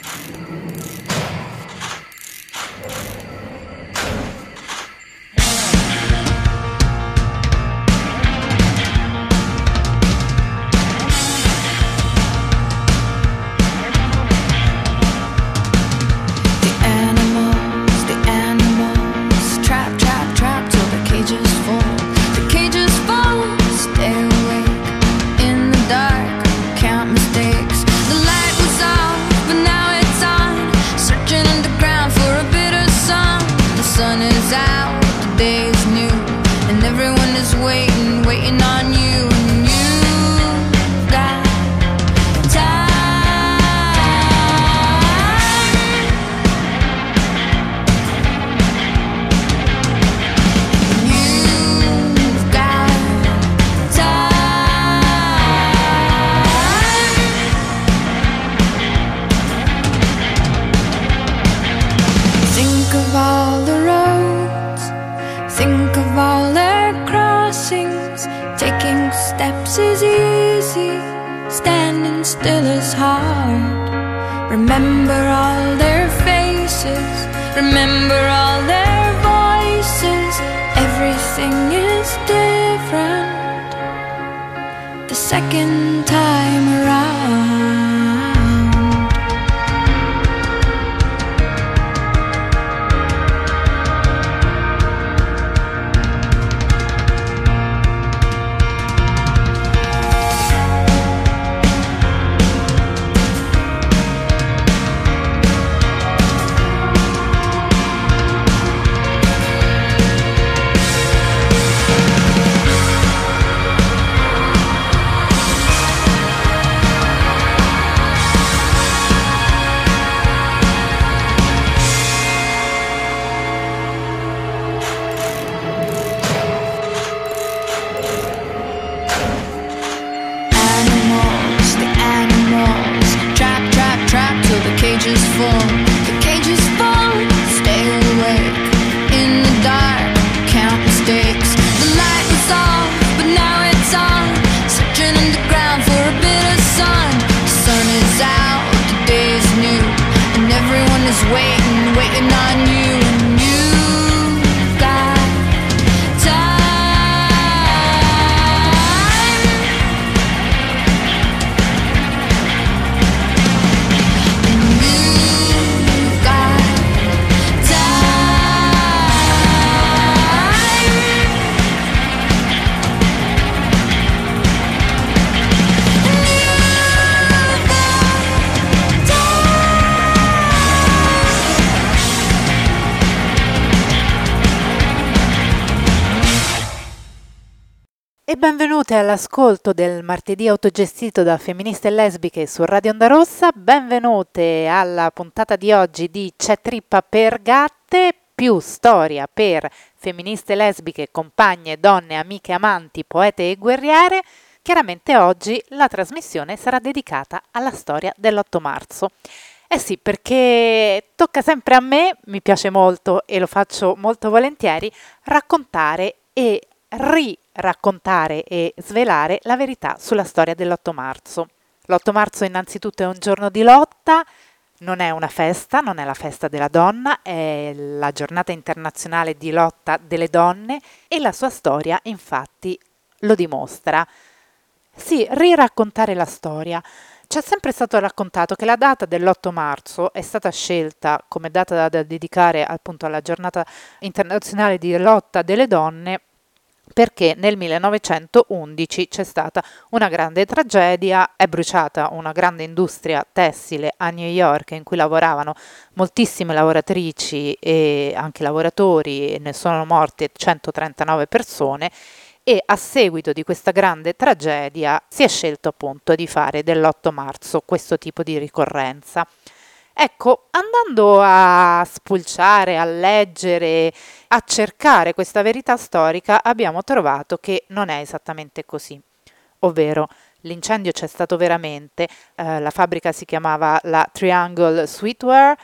E benvenute all'ascolto del martedì autogestito da femministe e lesbiche su Radio Onda Rossa. Benvenute alla puntata di oggi di C'è trippa per gatte, più storia per femministe lesbiche, compagne, donne, amiche, amanti, poete e guerriere. Chiaramente oggi la trasmissione sarà dedicata alla storia dell'8 marzo. Eh sì, perché tocca sempre a me, mi piace molto e lo faccio molto volentieri, raccontare e raccontare e svelare la verità sulla storia dell'8 marzo. L'8 marzo innanzitutto è un giorno di lotta, non è una festa, non è la festa della donna, è la giornata internazionale di lotta delle donne e la sua storia infatti lo dimostra. Sì, riraccontare la storia. Ci è sempre stato raccontato che la data dell'8 marzo è stata scelta come data da dedicare appunto alla giornata internazionale di lotta delle donne perché nel 1911 c'è stata una grande tragedia, è bruciata una grande industria tessile a New York in cui lavoravano moltissime lavoratrici e anche lavoratori e ne sono morte 139 persone e a seguito di questa grande tragedia si è scelto appunto di fare dell'8 marzo questo tipo di ricorrenza. Ecco, andando a spulciare, a leggere, a cercare questa verità storica, abbiamo trovato che non è esattamente così. Ovvero, l'incendio c'è stato veramente, la fabbrica si chiamava la Triangle Sweetware,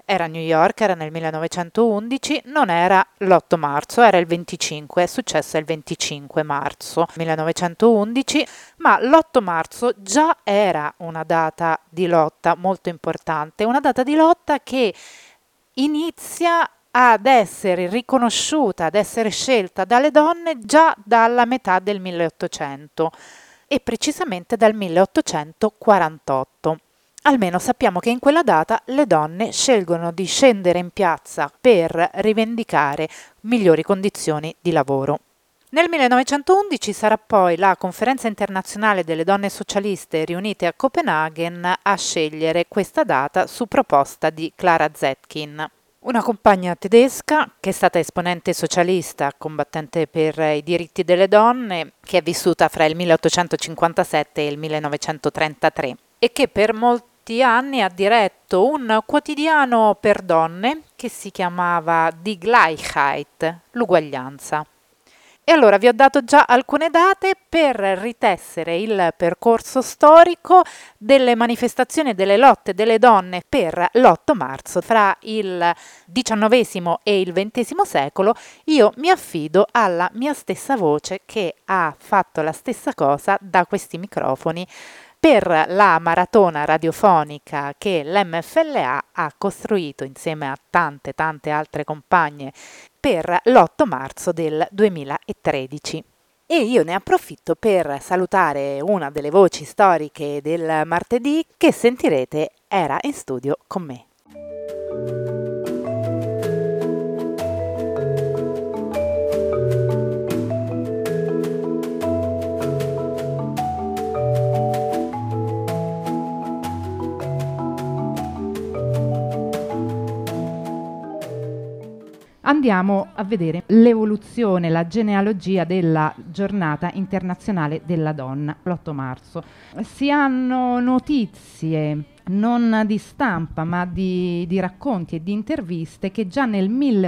Era a New York, era nel 1911, non era l'8 marzo, era il 25, è successo il 25 marzo 1911, ma l'8 marzo già era una data di lotta molto importante, una data di lotta che inizia ad essere riconosciuta, ad essere scelta dalle donne già dalla metà del 1800 e precisamente dal 1848. Almeno sappiamo che in quella data le donne scelgono di scendere in piazza per rivendicare migliori condizioni di lavoro. Nel 1911 sarà poi la Conferenza internazionale delle donne socialiste riunite a Copenaghen a scegliere questa data su proposta di Clara Zetkin, una compagna tedesca che è stata esponente socialista, combattente per i diritti delle donne, che è vissuta fra il 1857 e il 1933 e che per molti anni ha diretto un quotidiano per donne che si chiamava Die Gleichheit, l'uguaglianza. E allora vi ho dato già alcune date per ritessere il percorso storico delle manifestazioni e delle lotte delle donne per l'8 marzo. Fra il XIX e il XX secolo io mi affido alla mia stessa voce che ha fatto la stessa cosa da questi microfoni per la maratona radiofonica che l'MFLA ha costruito insieme a tante altre compagne per l'8 marzo del 2013. E io ne approfitto per salutare una delle voci storiche del martedì che sentirete era in studio con me. Andiamo a vedere l'evoluzione, la genealogia della giornata internazionale della donna, l'8 marzo. Si hanno notizie non di stampa ma di racconti e di interviste che già nel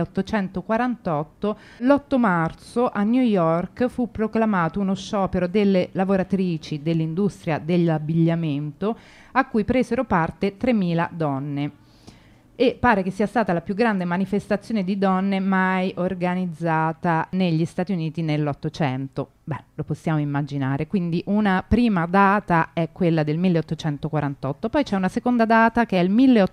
1848, l'8 marzo, a New York fu proclamato uno sciopero delle lavoratrici dell'industria dell'abbigliamento a cui presero parte 3.000 donne. E pare che sia stata la più grande manifestazione di donne mai organizzata negli Stati Uniti nell'Ottocento. Beh, lo possiamo immaginare. Quindi una prima data è quella del 1848, poi c'è una seconda data che è il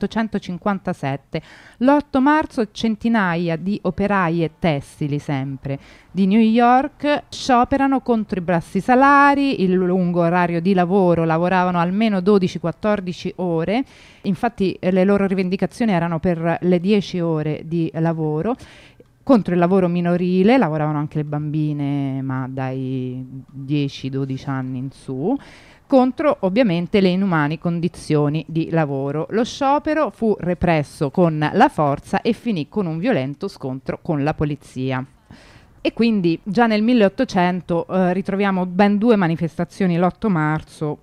1857. L'8 marzo centinaia di operaie tessili sempre di New York scioperano contro i bassi salari, il lungo orario di lavoro, lavoravano almeno 12-14 ore, infatti le loro rivendicazioni erano per le 10 ore di lavoro, contro il lavoro minorile, lavoravano anche le bambine ma dai 10-12 anni in su, contro ovviamente le inumane condizioni di lavoro. Lo sciopero fu represso con la forza e finì con un violento scontro con la polizia. E quindi già nel 1800 ritroviamo ben 2 manifestazioni l'8 marzo,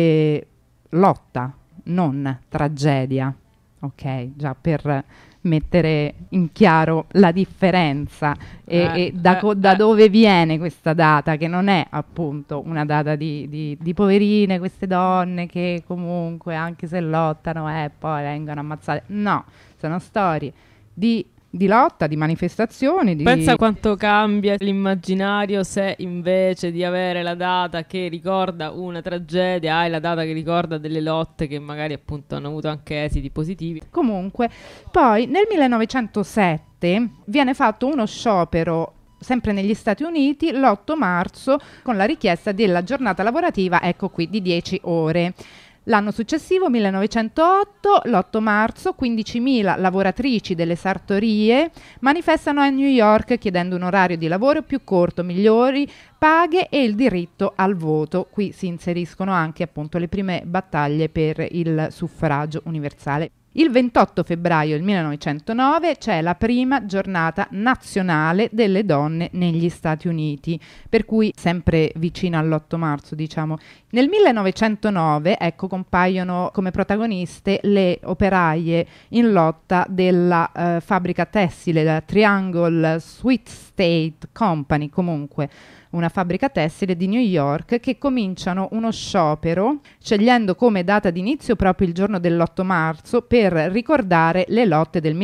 lotta, non tragedia, ok? Già per mettere in chiaro la differenza e da dove viene questa data, che non è appunto una data di poverine, queste donne che comunque anche se lottano poi vengono ammazzate. No, sono storie di lotta, di manifestazioni. Pensa quanto cambia l'immaginario se invece di avere la data che ricorda una tragedia hai la data che ricorda delle lotte che magari appunto hanno avuto anche esiti positivi. Comunque, poi nel 1907 viene fatto uno sciopero sempre negli Stati Uniti l'8 marzo con la richiesta della giornata lavorativa, ecco qui, di 10 ore. L'anno successivo, 1908, l'8 marzo, 15.000 lavoratrici delle sartorie manifestano a New York chiedendo un orario di lavoro più corto, migliori paghe e il diritto al voto. Qui si inseriscono anche appunto le prime battaglie per il suffragio universale. Il 28 febbraio del 1909 c'è la prima giornata nazionale delle donne negli Stati Uniti, per cui sempre vicino all'8 marzo, diciamo. Nel 1909, ecco, compaiono come protagoniste le operaie in lotta della fabbrica tessile, la Triangle Sweet State Company, comunque una fabbrica tessile di New York, che cominciano uno sciopero scegliendo come data d'inizio proprio il giorno dell'8 marzo per ricordare le lotte del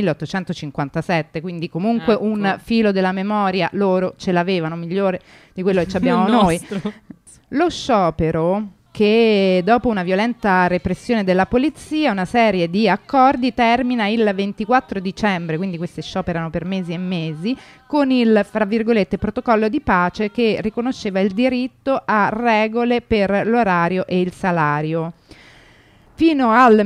1857, quindi comunque un filo della memoria loro ce l'avevano migliore di quello che abbiamo noi. Lo sciopero, che dopo una violenta repressione della polizia, una serie di accordi, termina il 24 dicembre, quindi questi scioperano per mesi e mesi, con il, fra virgolette, protocollo di pace che riconosceva il diritto a regole per l'orario e il salario. Fino al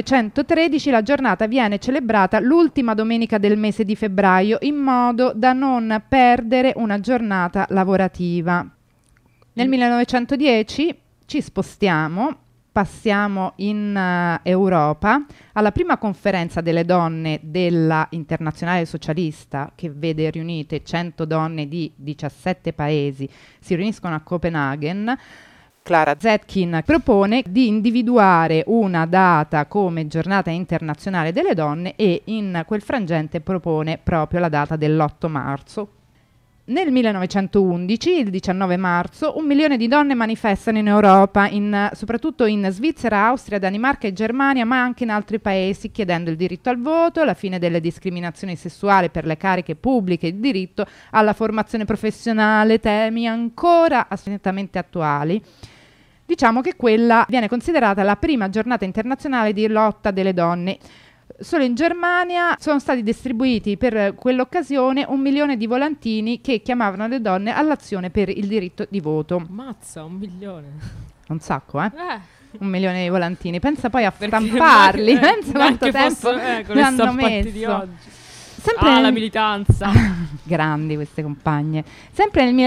1913 la giornata viene celebrata l'ultima domenica del mese di febbraio, in modo da non perdere una giornata lavorativa. Nel 1910 ci spostiamo, passiamo in Europa, alla prima conferenza delle donne della Internazionale Socialista, che vede riunite 100 donne di 17 paesi, si riuniscono a Copenaghen. Clara Zetkin propone di individuare una data come giornata internazionale delle donne e in quel frangente propone proprio la data dell'8 marzo. Nel 1911, il 19 marzo, 1 milione di donne manifestano in Europa, soprattutto in Svizzera, Austria, Danimarca e Germania, ma anche in altri paesi, chiedendo il diritto al voto, la fine delle discriminazioni sessuali per le cariche pubbliche, il diritto alla formazione professionale, temi ancora assolutamente attuali. Diciamo che quella viene considerata la prima giornata internazionale di lotta delle donne. Solo in Germania sono stati distribuiti per quell'occasione 1 milione di volantini che chiamavano le donne all'azione per il diritto di voto. Mazza, 1 milione. Un sacco, 1 milione di volantini. Pensa poi a stamparli. Pensa quanto tempo hanno messo. Di oggi. Sempre la militanza. Grandi queste compagne. Sempre nel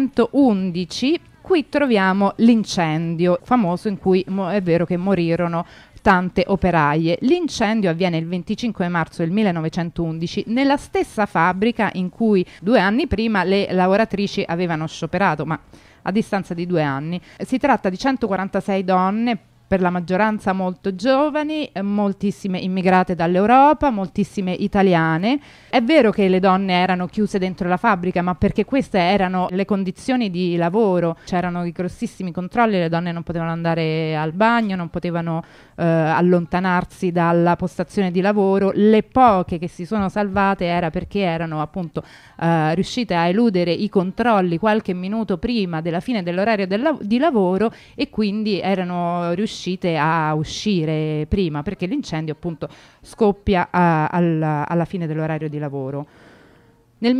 1911 qui troviamo l'incendio famoso in cui è vero che morirono tante operaie. L'incendio avviene il 25 marzo del 1911 nella stessa fabbrica in cui 2 anni prima le lavoratrici avevano scioperato, ma a distanza di 2 anni. Si tratta di 146 donne, per la maggioranza molto giovani, moltissime immigrate dall'Europa, moltissime italiane. È vero che le donne erano chiuse dentro la fabbrica, ma perché queste erano le condizioni di lavoro. C'erano i grossissimi controlli, le donne non potevano andare al bagno, non potevano allontanarsi dalla postazione di lavoro. Le poche che si sono salvate era perché erano appunto riuscite a eludere i controlli qualche minuto prima della fine dell'orario di lavoro e quindi erano riuscite a uscire prima, perché l'incendio appunto scoppia alla fine dell'orario di lavoro. Nel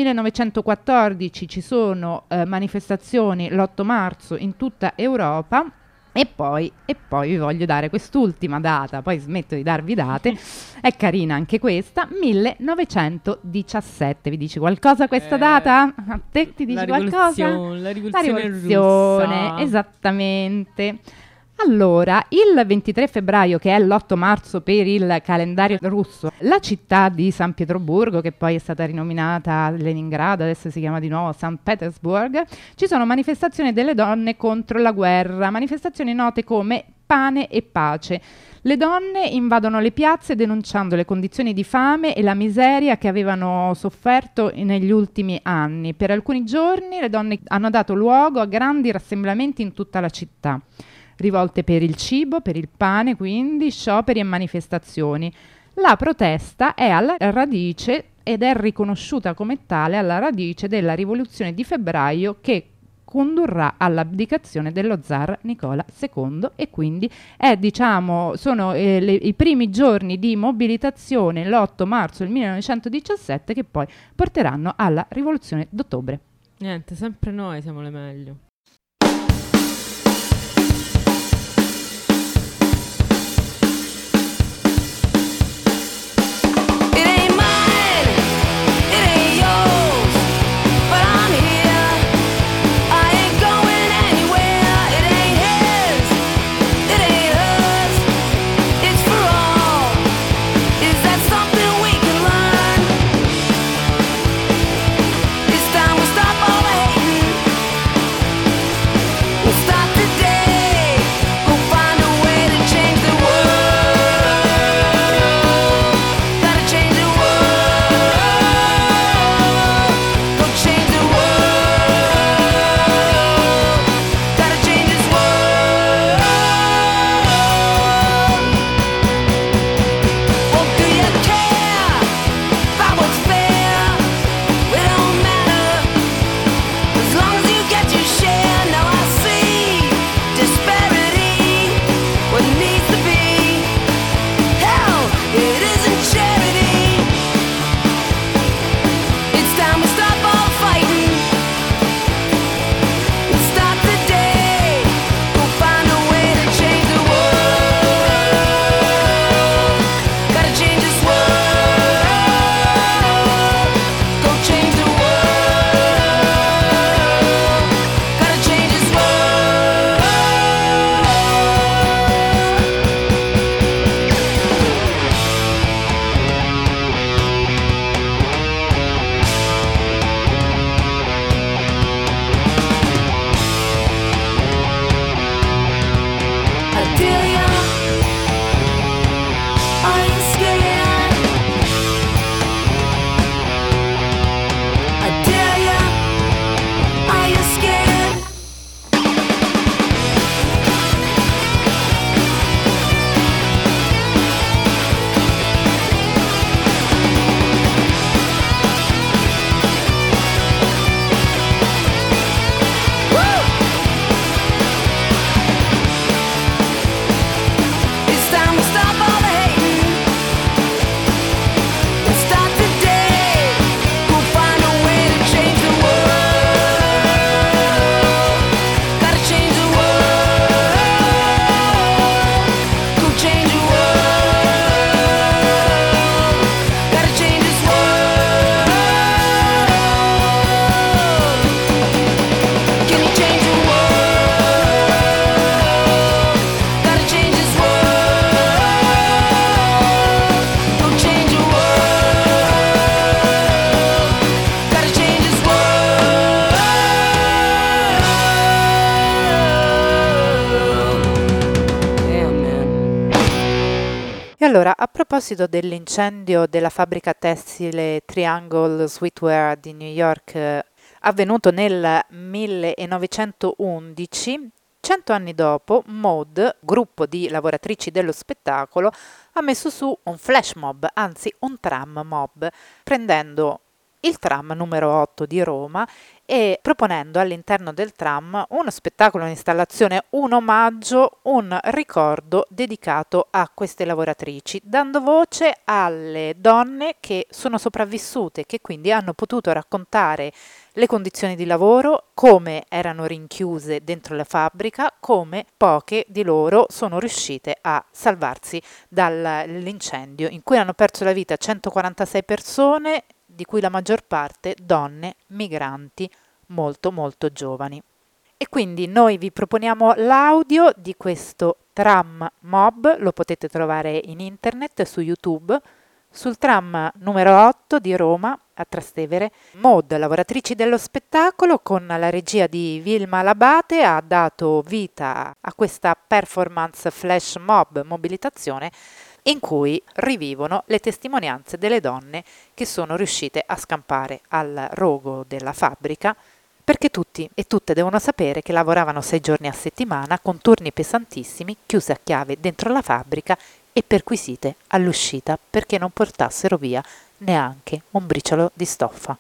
1914 ci sono manifestazioni l'8 marzo in tutta Europa. E poi vi voglio dare quest'ultima data, poi smetto di darvi date, è carina anche questa, 1917. Vi dice qualcosa questa data? A te ti dice qualcosa? La rivoluzione russa. Esattamente. Allora, il 23 febbraio, che è l'8 marzo per il calendario russo, la città di San Pietroburgo, che poi è stata rinominata Leningrado, adesso si chiama di nuovo San Petersburg, ci sono manifestazioni delle donne contro la guerra, manifestazioni note come Pane e Pace. Le donne invadono le piazze denunciando le condizioni di fame e la miseria che avevano sofferto negli ultimi anni. Per alcuni giorni le donne hanno dato luogo a grandi rassemblamenti in tutta la città, rivolte per il cibo, per il pane, quindi scioperi e manifestazioni. La protesta è alla radice ed è riconosciuta come tale alla radice della rivoluzione di febbraio che condurrà all'abdicazione dello zar Nicola II e quindi sono i primi giorni di mobilitazione l'8 marzo del 1917 che poi porteranno alla rivoluzione d'ottobre. Niente, sempre noi siamo le meglio. allora, a proposito dell'incendio della fabbrica tessile Triangle Sweatwear di New York, avvenuto nel 1911, 100 anni dopo, Maude, gruppo di lavoratrici dello spettacolo, ha messo su un flash mob, anzi un tram mob, prendendo il tram numero 8 di Roma e proponendo all'interno del tram uno spettacolo, un'installazione, un omaggio, un ricordo dedicato a queste lavoratrici, dando voce alle donne che sono sopravvissute, che quindi hanno potuto raccontare le condizioni di lavoro, come erano rinchiuse dentro la fabbrica, come poche di loro sono riuscite a salvarsi dall'incendio in cui hanno perso la vita 146 persone, di cui la maggior parte donne migranti molto molto giovani. E quindi noi vi proponiamo l'audio di questo tram mob, lo potete trovare in internet su YouTube, sul tram numero 8 di Roma a Trastevere. Maude, lavoratrici dello spettacolo, con la regia di Vilma Labate, ha dato vita a questa performance flash mob mobilitazione in cui rivivono le testimonianze delle donne che sono riuscite a scampare al rogo della fabbrica, perché tutti e tutte devono sapere che lavoravano 6 giorni a settimana con turni pesantissimi, chiuse a chiave dentro la fabbrica e perquisite all'uscita perché non portassero via neanche un briciolo di stoffa.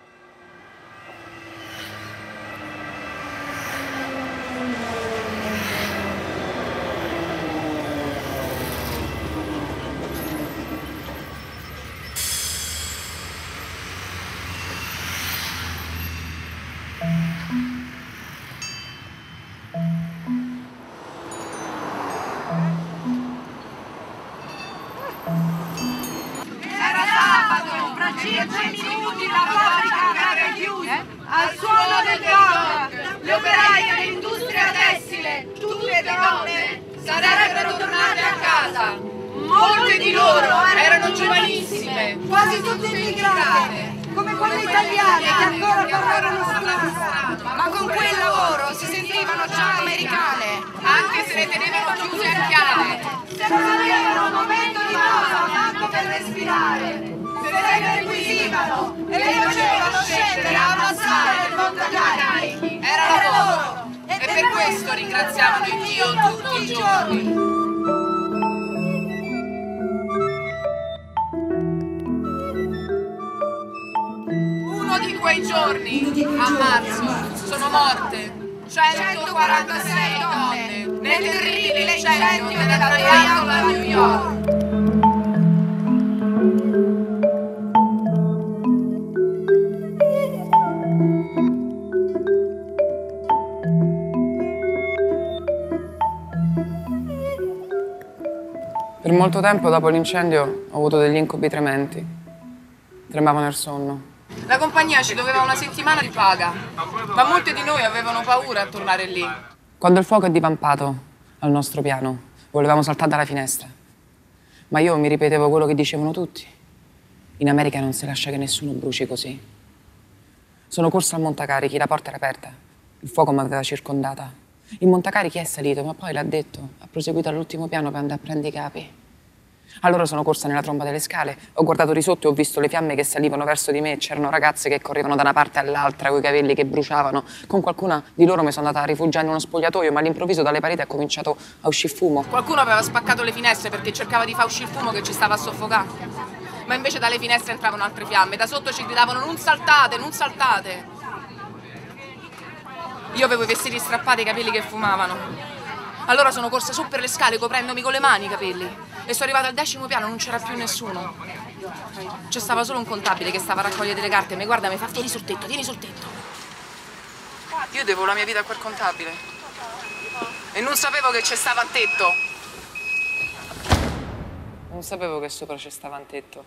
Era sabato, fra 5 minuti la fabbrica era chiusa. Al suono del gong, gli operai dell'industria tessile, tutte le donne, sarebbero tornate a casa. Molte di loro erano giovanissime, quasi tutte immigrate, come quelle italiane che ancora parlano strano. Ma con quel lavoro si sentivano già americane, anche se le tenevano chiuse a chiave. Se non avevano un momento di pausa, tanto per respirare, se le perquisivano e le facevano scendere a ammassare il montacarichi. Era lavoro, e per questo ringraziavano il Dio tutti i giorni. Uno di quei giorni, a marzo, sono morte 146 donne nel terribile incendio della Triangle a New York. Per molto tempo dopo l'incendio ho avuto degli incubi trementi. Tremavo nel sonno. La compagnia ci doveva una settimana di paga, ma molte di noi avevano paura a tornare lì. Quando il fuoco è divampato al nostro piano, volevamo saltare dalla finestra. Ma io mi ripetevo quello che dicevano tutti. In America non si lascia che nessuno bruci così. Sono corsa al montacarichi, la porta era aperta. Il fuoco mi aveva circondata. Il montacarichi è salito, ma poi l'ha detto, ha proseguito all'ultimo piano per andare a prendere i capi. Allora sono corsa nella tromba delle scale, ho guardato di sotto e ho visto le fiamme che salivano verso di me. C'erano ragazze che correvano da una parte all'altra coi capelli che bruciavano. Con qualcuna di loro mi sono andata a rifugiare in uno spogliatoio, ma all'improvviso dalle pareti è cominciato a uscire fumo. Qualcuno aveva spaccato le finestre perché cercava di far uscire il fumo che ci stava a soffocare. Ma invece dalle finestre entravano altre fiamme. Da sotto ci gridavano: non saltate, non saltate. Io avevo i vestiti strappati e i capelli che fumavano. Allora sono corsa su per le scale coprendomi con le mani i capelli. E sono arrivata al 10° piano, non c'era più nessuno. C'è stava solo un contabile che stava a raccogliere delle carte e mi guarda e mi fa: tieni sul tetto, tieni sul tetto. Io devo la mia vita a quel contabile. E non sapevo che c'è stava a tetto. Non sapevo che sopra c'è stava un tetto.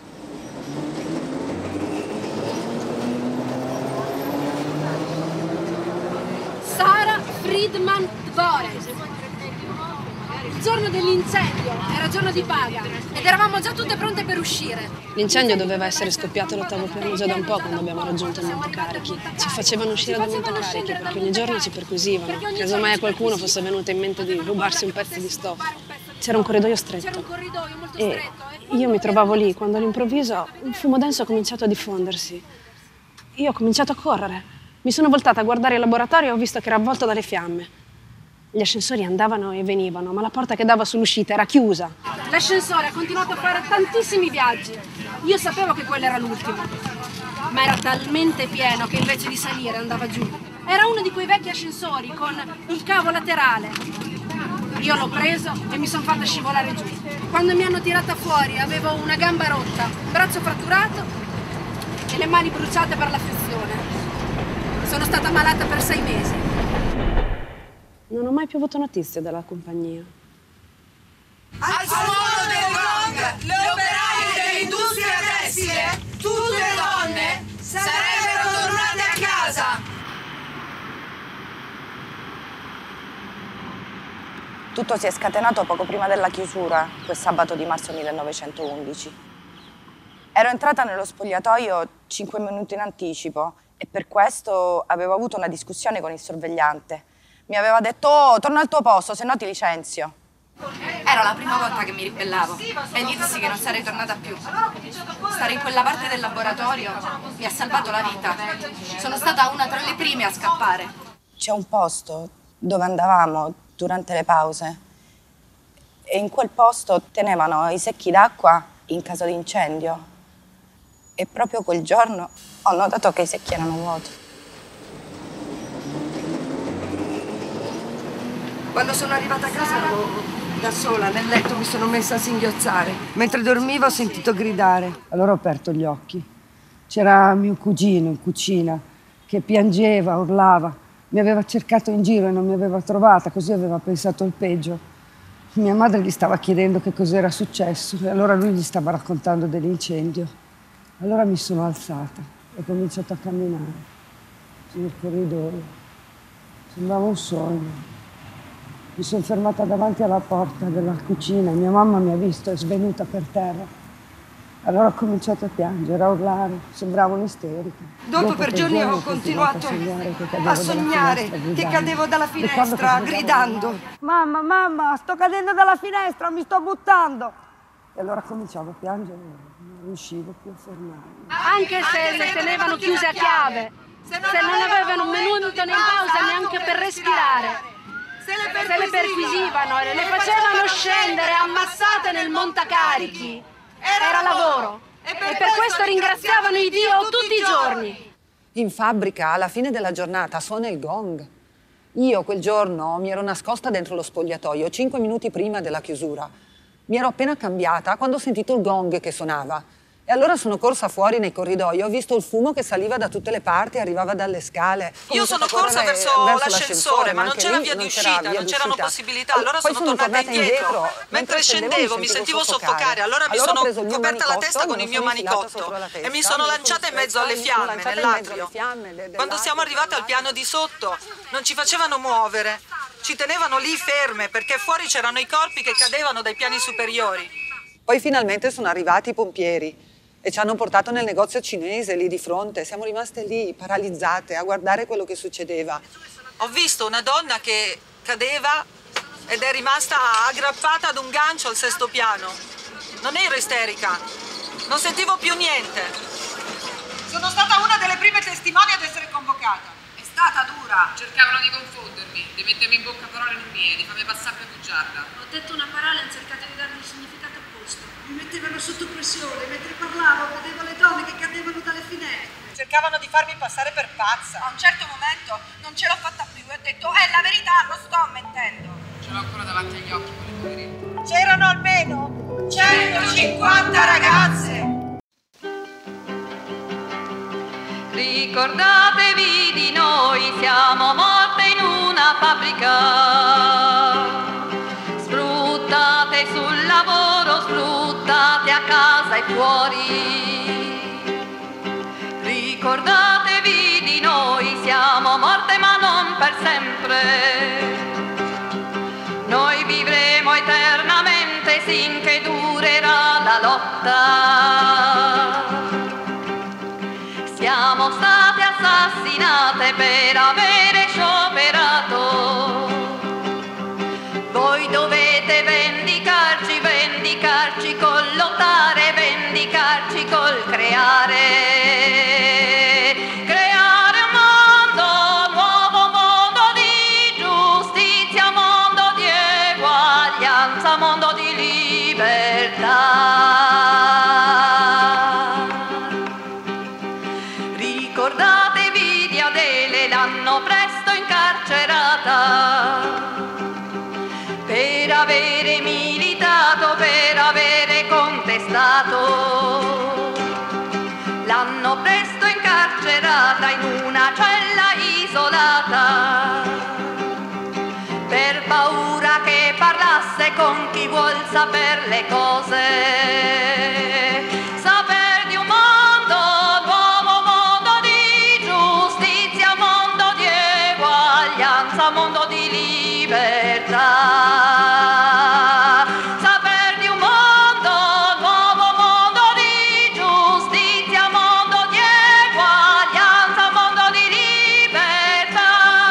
Sara Friedman Dvorak. Il giorno dell'incendio era giorno di paga ed eravamo già tutte pronte per uscire. L'incendio doveva essere scoppiato all'8° piano già da un po' quando abbiamo raggiunto il Montecarichi. Ci facevano uscire dal Montecarichi perché ogni giorno ci perquisivano. Casomai a qualcuno fosse venuto in mente di rubarsi un pezzo di stoffa. c'era un corridoio stretto. C'era un corridoio molto E stretto. io mi trovavo lì quando all'improvviso un fumo denso ha cominciato a diffondersi. Io ho cominciato a correre. Mi sono voltata a guardare il laboratorio e ho visto che era avvolto dalle fiamme. Gli ascensori andavano e venivano, ma la porta che dava sull'uscita era chiusa. L'ascensore ha continuato a fare tantissimi viaggi. Io sapevo che quello era l'ultimo, ma era talmente pieno che invece di salire andava giù. Era uno di quei vecchi ascensori con il cavo laterale. Io l'ho preso e mi sono fatta scivolare giù. Quando mi hanno tirata fuori avevo una gamba rotta, un braccio fratturato e le mani bruciate per l'affezione. Sono stata malata per 6 mesi. Non ho mai più avuto notizie dalla compagnia. Al suono del gong, le operaie dell'industria tessile, tutte donne, sarebbero tornate a casa. Tutto si è scatenato poco prima della chiusura, quel sabato di marzo 1911. Ero entrata nello spogliatoio 5 minuti in anticipo e per questo avevo avuto una discussione con il sorvegliante. Mi aveva detto: "Oh, torna al tuo posto, se no ti licenzio". Era la prima volta che mi ribellavo e gli dissi che non sarei tornata più. Stare in quella parte del laboratorio mi ha salvato la vita. Sono stata una tra le prime a scappare. C'è un posto dove andavamo durante le pause e in quel posto tenevano i secchi d'acqua in caso di incendio. E proprio quel giorno ho notato che i secchi erano vuoti. Quando sono arrivata a casa ero da sola, nel letto mi sono messa a singhiozzare. Mentre dormivo ho sentito gridare. Allora ho aperto gli occhi. C'era mio cugino in cucina che piangeva, urlava. Mi aveva cercato in giro e non mi aveva trovata, così aveva pensato il peggio. Mia madre gli stava chiedendo che cos'era successo e allora lui gli stava raccontando dell'incendio. Allora mi sono alzata e ho cominciato a camminare nel corridoio. Sembrava un sogno. Mi sono fermata davanti alla porta della cucina, mia mamma mi ha visto e svenuta per terra. Allora ho cominciato a piangere, a urlare, sembravo un'isterica. Dopo per giorni ho continuato a sognare che cadevo dalla finestra gridando: "Mamma, mamma, sto cadendo dalla finestra, mi sto buttando!" E allora cominciavo a piangere, non riuscivo più a fermarmi. Anche se le tenevano chiuse a chiave, se non avevano un minuto né pausa neanche per respirare. Se le perquisivano e le facevano scendere ammassate nel montacarichi. Era lavoro. E per questo ringraziavano il Dio tutti i giorni. In fabbrica, alla fine della giornata, suona il gong. Io quel giorno mi ero nascosta dentro lo spogliatoio 5 minuti prima della chiusura. Mi ero appena cambiata quando ho sentito il gong che suonava. E allora sono corsa fuori nei corridoi, ho visto il fumo che saliva da tutte le parti, arrivava dalle scale. Io sono corsa verso l'ascensore, ma non c'era via di uscita, non c'erano possibilità. Allora sono tornata indietro. Mentre scendevo mi sentivo soffocare, allora mi sono coperta la testa con il mio manicotto e mi sono lanciata in mezzo alle fiamme, nell'atrio. Quando siamo arrivate al piano di sotto, non ci facevano muovere. Ci tenevano lì ferme perché fuori c'erano i corpi che cadevano dai piani superiori. Poi finalmente sono arrivati i pompieri e ci hanno portato nel negozio cinese lì di fronte. Siamo rimaste lì paralizzate a guardare quello che succedeva. Ho visto una donna che cadeva ed è rimasta aggrappata ad un gancio al 6° piano. Non ero isterica, non sentivo più niente. Sono stata una delle prime testimoni ad essere convocata. È stata dura. Cercavano di confondermi, di mettermi in bocca parole non mie, di farmi passare per bugiarda. Ho detto una parola e hanno cercato di darmi il significato opposto. Mi mettevano sotto pressione, mentre parlavo vedevo le donne che cadevano dalle finestre. Cercavano di farmi passare per pazza. A un certo momento non ce l'ho fatta più e ho detto: la verità, non sto mentendo. Ce l'ho ancora davanti agli occhi quelle poverette. C'erano almeno 150 ragazze. Ricordatevi di noi, siamo morte in una fabbrica. Sfruttate sul lavoro, sfruttate a casa e fuori. Ricordatevi di noi, siamo morte ma non per sempre. Noi vivremo eternamente finché durerà la lotta. Siamo state assassinate per avere scioperato. Voi dovete vendicare svegliarci col creare un mondo nuovo, mondo di giustizia, mondo di eguaglianza, mondo di libertà. Ricordatevi di Adele, l'hanno presto incarcerata per avere militato, per avere contestato. L'hanno presto incarcerata in una cella isolata per paura che parlasse con chi vuol saper le cose. Saper di un mondo nuovo, mondo di giustizia, mondo di eguaglianza, mondo di libertà. Saper di un mondo nuovo, mondo di giustizia, mondo di eguaglianza, mondo di libertà.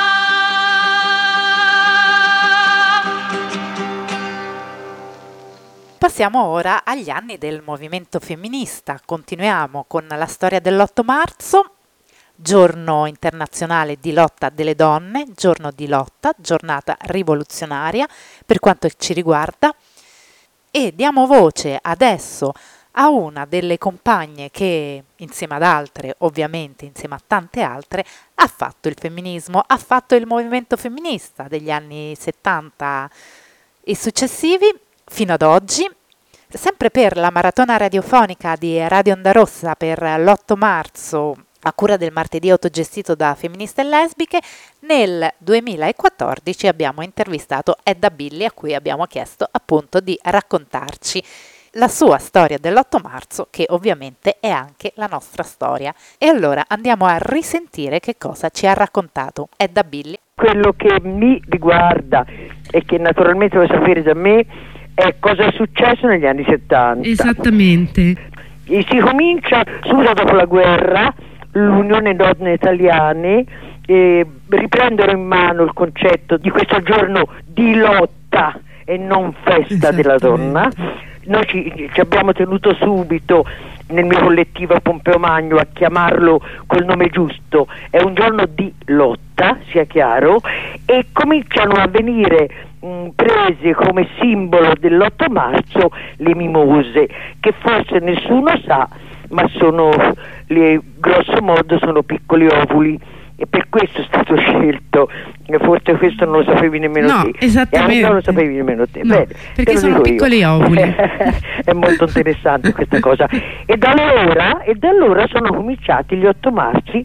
Passiamo ora agli anni del movimento femminista. Continuiamo con la storia dell'8 marzo. Giorno internazionale di lotta delle donne, giorno di lotta, giornata rivoluzionaria per quanto ci riguarda, e diamo voce adesso a una delle compagne che, insieme ad altre, ovviamente insieme a tante altre, ha fatto il femminismo, ha fatto il movimento femminista degli anni 70 e successivi fino ad oggi. Sempre per la maratona radiofonica di Radio Onda Rossa per l'8 marzo, a cura del martedì autogestito da Femministe e Lesbiche, nel 2014 abbiamo intervistato Edda Billy, a cui abbiamo chiesto appunto di raccontarci la sua storia dell'8 marzo, che ovviamente è anche la nostra storia. E allora andiamo a risentire che cosa ci ha raccontato Edda Billy. Quello che mi riguarda e che naturalmente vuoi sapere da me è cosa è successo negli anni 70. Esattamente. E si comincia subito dopo la guerra. L'Unione Donne Italiane riprendono in mano il concetto di questo giorno di lotta e non festa della donna. Noi ci abbiamo tenuto subito nel mio collettivo a Pompeo Magno a chiamarlo col nome giusto. È un giorno di lotta, sia chiaro, e cominciano a venire prese come simbolo dell'8 marzo le mimose, che forse nessuno sa, ma sono grosso modo sono piccoli ovuli, e per questo è stato scelto. Forse questo non lo sapevi nemmeno te. Esattamente. Non lo sapevi nemmeno te. No, bene, perché sono piccoli ovuli. È molto interessante questa cosa. E da allora sono cominciati gli 8 marzi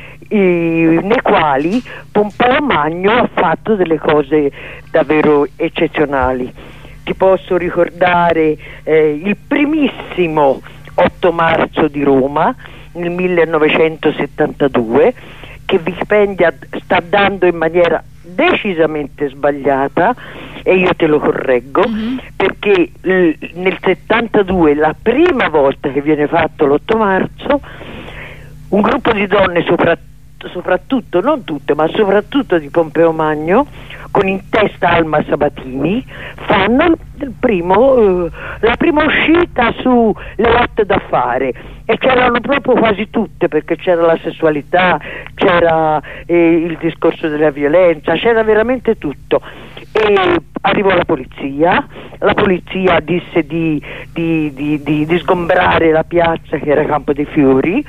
nei quali Pompeo Magno ha fatto delle cose davvero eccezionali. Ti posso ricordare il primissimo 8 marzo di Roma nel 1972, che Wikipedia sta dando in maniera decisamente sbagliata, e io te lo correggo, perché nel 72, la prima volta che viene fatto l'8 marzo, un gruppo di donne, soprattutto, non tutte, ma soprattutto di Pompeo Magno, con in testa Alma Sabatini, fanno la prima uscita sulle lotte da fare, e c'erano proprio quasi tutte, perché c'era la sessualità, c'era il discorso della violenza, c'era veramente tutto. E arrivò la polizia disse di sgombrare la piazza, che era Campo dei Fiori.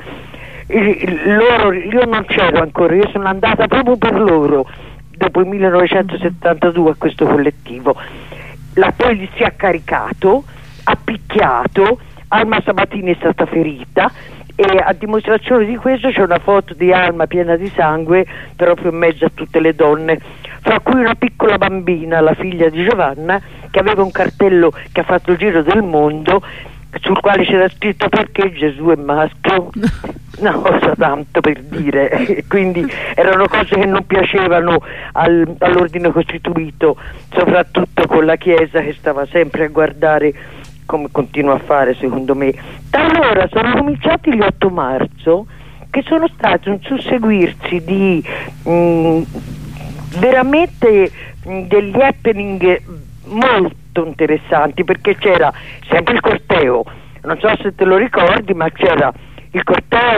Io non c'ero ancora, io sono andata proprio per loro dopo il 1972 a questo collettivo. La polizia ha caricato, ha picchiato, Alma Sabatini è stata ferita, e a dimostrazione di questo c'è una foto di Alma piena di sangue proprio in mezzo a tutte le donne, fra cui una piccola bambina, la figlia di Giovanna, che aveva un cartello che ha fatto il giro del mondo, sul quale c'era scritto: perché Gesù è maschio? Una cosa tanto per dire. Quindi erano cose che non piacevano all'ordine costituito, soprattutto con la Chiesa, che stava sempre a guardare, come continua a fare secondo me. Da allora sono cominciati gli 8 marzo, che sono stati un susseguirsi di veramente degli happening molto interessanti, perché c'era sempre il corteo, non so se te lo ricordi, ma c'era il corteo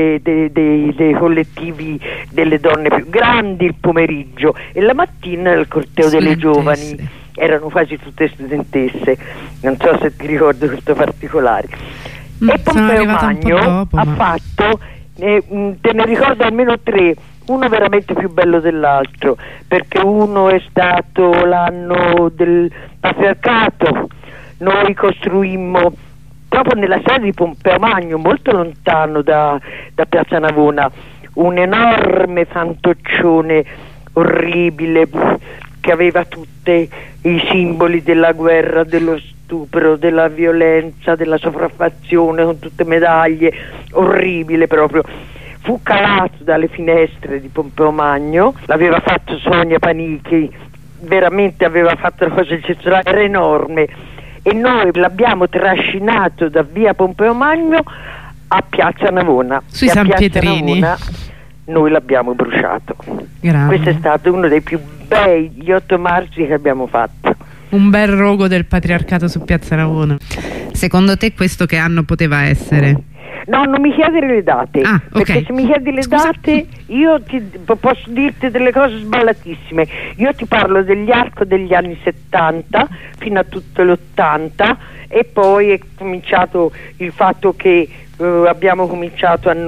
dei collettivi delle donne più grandi il pomeriggio e la mattina il corteo delle giovani, erano quasi tutte studentesse, non so se ti ricordo questo particolare. E Pompeo Magno ha fatto, te ne ricordo almeno 3, uno veramente più bello dell'altro, perché uno è stato l'anno del patriarcato. Noi costruimmo proprio nella sede di Pompeo Magno, molto lontano da Piazza Navona, un enorme fantoccione orribile che aveva tutti i simboli della guerra, dello stupro, della violenza, della sopraffazione, con tutte medaglie, orribile proprio. Fu calato dalle finestre di Pompeo Magno, l'aveva fatto Sonia Panichi, veramente aveva fatto una cosa eccezionale, era enorme, e noi l'abbiamo trascinato da via Pompeo Magno a Piazza Navona. Sui San Pietrini. Navona, noi l'abbiamo bruciato. Grande. Questo è stato uno dei più bei gli 8 marzi che abbiamo fatto. Un bel rogo del patriarcato su Piazza Navona. Secondo te questo che anno poteva essere? No, non mi chiedere le date, perché se mi chiedi le date io posso dirti delle cose sballatissime. Io ti parlo degli arco degli anni 70 fino a tutto l'80, e poi è cominciato il fatto che abbiamo cominciato a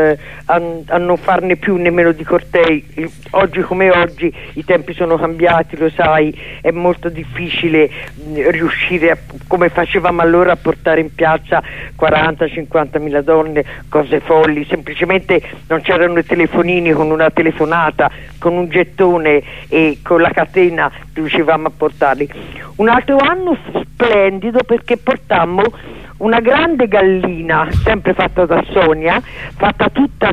non farne più nemmeno di cortei. Oggi come oggi i tempi sono cambiati, lo sai, è molto difficile riuscire come facevamo allora a portare in piazza 40-50 mila donne, cose folli. Semplicemente non c'erano i telefonini, con una telefonata, con un gettone e con la catena riuscivamo a portarli. Un altro anno splendido perché portammo una grande gallina, sempre fatta da Sonia, fatta tutta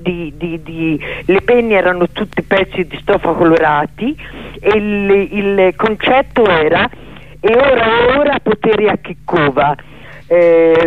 le penne erano tutti pezzi di stoffa colorati, e il concetto era: e ora potere a Chiccova. È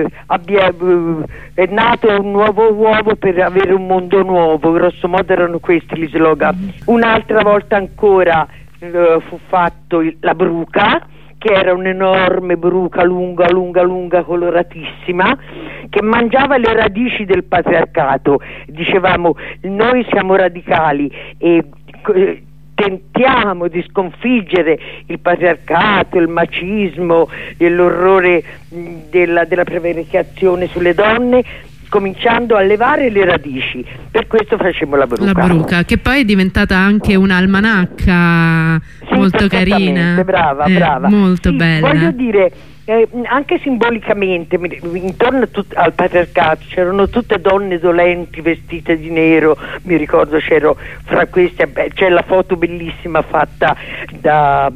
nato un nuovo uovo per avere un mondo nuovo, grosso modo erano questi gli slogan. Un'altra volta ancora fu fatto la bruca, che era un'enorme bruca lunga, coloratissima, che mangiava le radici del patriarcato. Dicevamo: noi siamo radicali e tentiamo di sconfiggere il patriarcato, il macismo, l'orrore della prevaricazione sulle donne, cominciando a levare le radici. Per questo facemmo la bruca. La bruca, che poi è diventata anche un'almanacca molto carina. Brava. Molto bella. Voglio dire, anche simbolicamente, intorno al patriarcato c'erano tutte donne dolenti vestite di nero. Mi ricordo c'ero fra queste, c'è la foto bellissima fatta da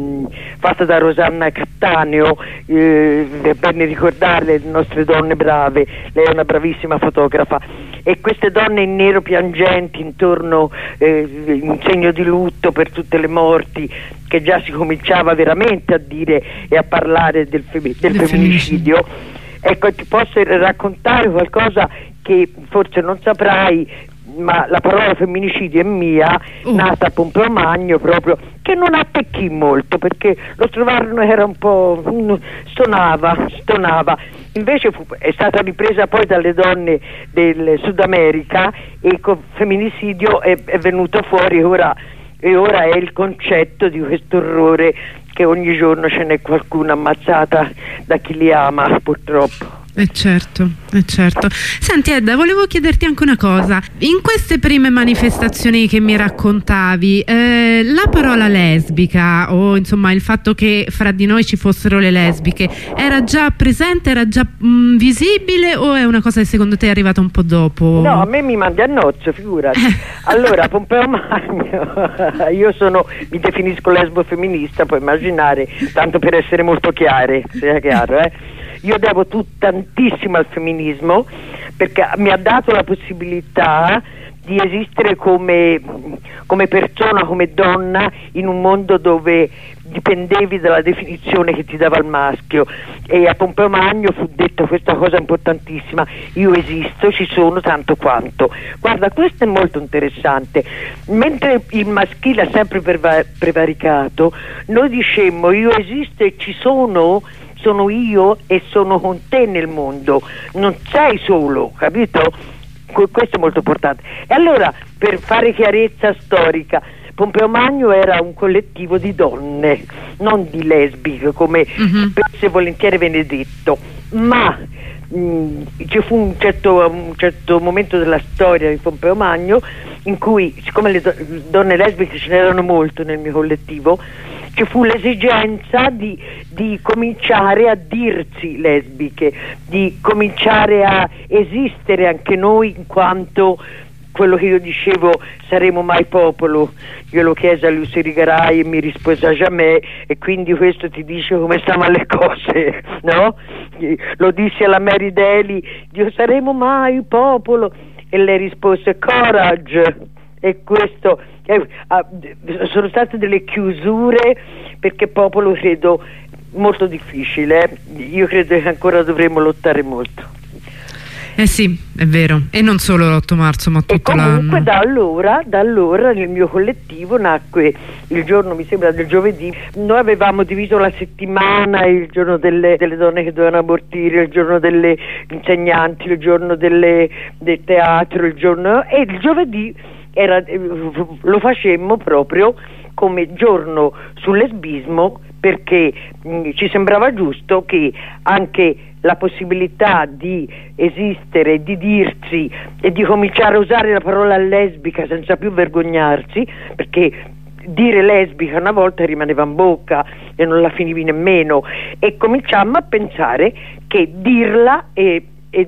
Rosanna Cattaneo, bene ricordarle, le nostre donne brave. Lei è una bravissima fotografa, e queste donne in nero piangenti intorno, in segno di lutto per tutte le morti, che già si cominciava veramente a dire e a parlare del femminicidio. Ecco, ti posso raccontare qualcosa che forse non saprai, ma la parola femminicidio è mia, nata a Pompeo Magno proprio, che non attecchì molto, perché lo trovarono era un po' stonava. Invece è stata ripresa poi dalle donne del Sud America, e con femminicidio è venuto fuori ora è il concetto di questo orrore, che ogni giorno ce n'è qualcuna ammazzata da chi li ama, purtroppo. Certo. Senti Edda, volevo chiederti anche una cosa. In queste prime manifestazioni che mi raccontavi, la parola lesbica, o insomma il fatto che fra di noi ci fossero le lesbiche, era già presente, era già visibile, o è una cosa che secondo te è arrivata un po' dopo? No, a me mi mandi a nozze, figurati. Allora, Pompeo Magno, io mi definisco lesbo femminista, puoi immaginare, tanto per essere molto chiare, sia chiaro, Io devo tantissimo al femminismo, perché mi ha dato la possibilità di esistere come persona, come donna, in un mondo dove dipendevi dalla definizione che ti dava il maschio. E a Pompeo Magno fu detta questa cosa importantissima: io esisto, ci sono tanto quanto. Guarda, questo è molto interessante. Mentre il maschile ha sempre prevaricato, noi dicemmo io esisto e ci sono sono io e sono con te nel mondo, non sei solo, capito? Questo è molto importante. E allora, per fare chiarezza storica, Pompeo Magno era un collettivo di donne, non di lesbiche come spesso e volentieri viene detto, ma ci fu un certo momento della storia di Pompeo Magno in cui, siccome le donne lesbiche ce n'erano molto nel mio collettivo, ci fu l'esigenza di cominciare a dirsi lesbiche, di cominciare a esistere anche noi in quanto quello che io dicevo, saremo mai popolo. Io lo chiesi a Lucy Rigarai e mi rispose jamais, e quindi questo ti dice come stavano le cose, no? Lo dissi alla Mary Daly, Dio, saremo mai popolo? E lei rispose courage. E questo sono state delle chiusure, perché popolo credo molto difficile, io credo che ancora dovremo lottare molto. Sì, è vero, e non solo l'8 marzo ma tutto l'anno. E comunque da allora nel mio collettivo nacque il giorno, mi sembra del giovedì, noi avevamo diviso la settimana, il giorno delle donne che dovevano abortire, il giorno delle insegnanti, il giorno del teatro, e il giovedì lo facemmo proprio come giorno sul lesbismo, perché ci sembrava giusto che anche la possibilità di esistere, di dirsi e di cominciare a usare la parola lesbica senza più vergognarsi, perché dire lesbica una volta rimaneva in bocca e non la finivi nemmeno, e cominciammo a pensare che dirla ed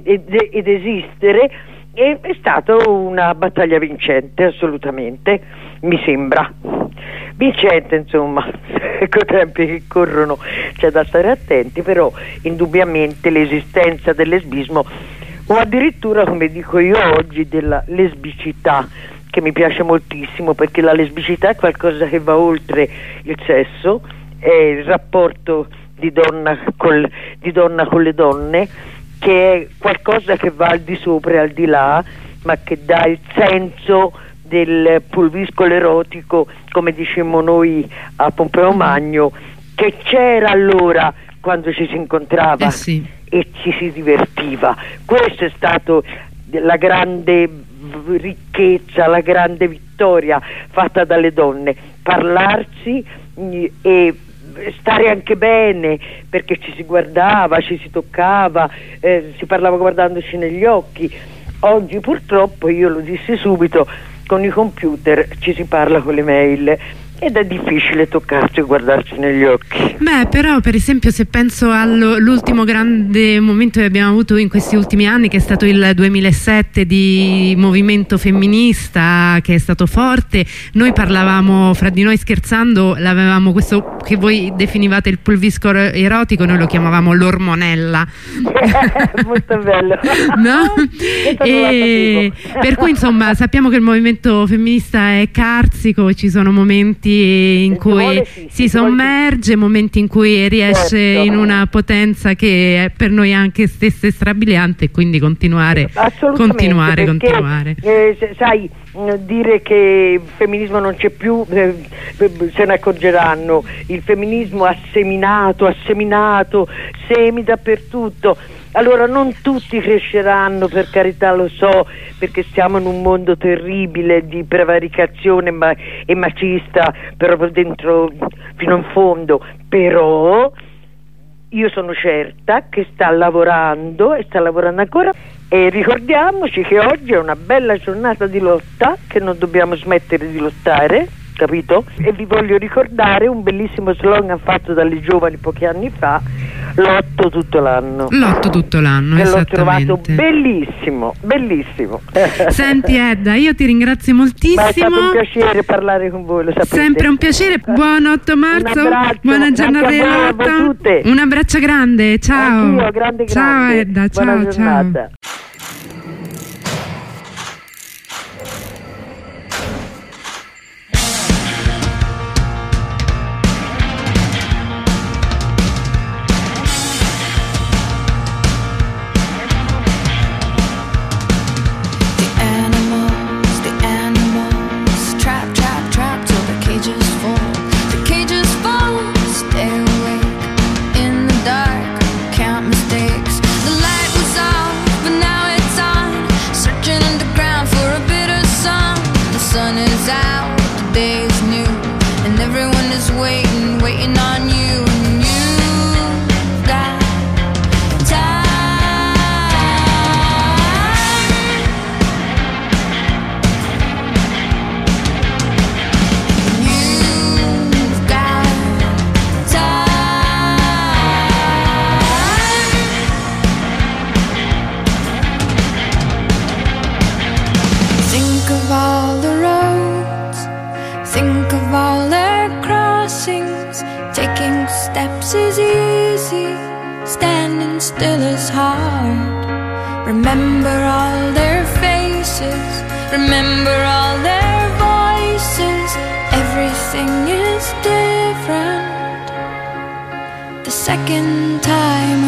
esistere è stata una battaglia vincente, assolutamente, mi sembra. Vincente, insomma, con tempi che corrono c'è da stare attenti, però indubbiamente l'esistenza del lesbismo, o addirittura, come dico io oggi, della lesbicità, che mi piace moltissimo, perché la lesbicità è qualcosa che va oltre il sesso, è il rapporto di donna con le donne, che è qualcosa che va al di sopra e al di là, ma che dà il senso del pulviscolo erotico, come dicemmo noi a Pompeo Magno, che c'era allora quando ci si incontrava e ci si divertiva. Questo è stato la grande ricchezza, la grande vittoria fatta dalle donne, parlarsi e stare anche bene, perché ci si guardava, ci si toccava, si parlava guardandoci negli occhi. Oggi purtroppo, io lo dissi subito, con i computer ci si parla con le mail ed è difficile toccarsi e guardarsi negli occhi. Beh, però per esempio se penso all'ultimo grande momento che abbiamo avuto in questi ultimi anni, che è stato il 2007 di movimento femminista, che è stato forte, noi parlavamo fra di noi scherzando, l'avevamo questo che voi definivate il pulviscolo erotico, noi lo chiamavamo l'ormonella. Molto bello. No? E per cui insomma sappiamo che il movimento femminista è carsico, ci sono momenti in cui si sommerge, momenti in cui riesce in una potenza che è per noi anche stessa strabiliante, e quindi continuare. Sai, dire che il femminismo non c'è più, se ne accorgeranno. Il femminismo ha seminato semi dappertutto. Allora non tutti cresceranno, per carità, lo so, perché siamo in un mondo terribile di prevaricazione e macista, proprio dentro fino in fondo, però io sono certa che sta lavorando e sta lavorando ancora, e ricordiamoci che oggi è una bella giornata di lotta, che non dobbiamo smettere di lottare, capito? E vi voglio ricordare un bellissimo slogan fatto dalle giovani pochi anni fa: lotto tutto l'anno. Lotto tutto l'anno, che esattamente. L'ho trovato bellissimo, bellissimo. Senti Edda, io ti ringrazio moltissimo. Ma è stato un piacere parlare con voi, lo sapete. Sempre un piacere, buon 8 marzo, buona giornata di lotta. Un abbraccio grande, ciao. Anch'io, grande. Ciao Edda, buona giornata. Dark Lives is easy, standing still is hard. Remember all their faces, remember all their voices. Everything is different the second time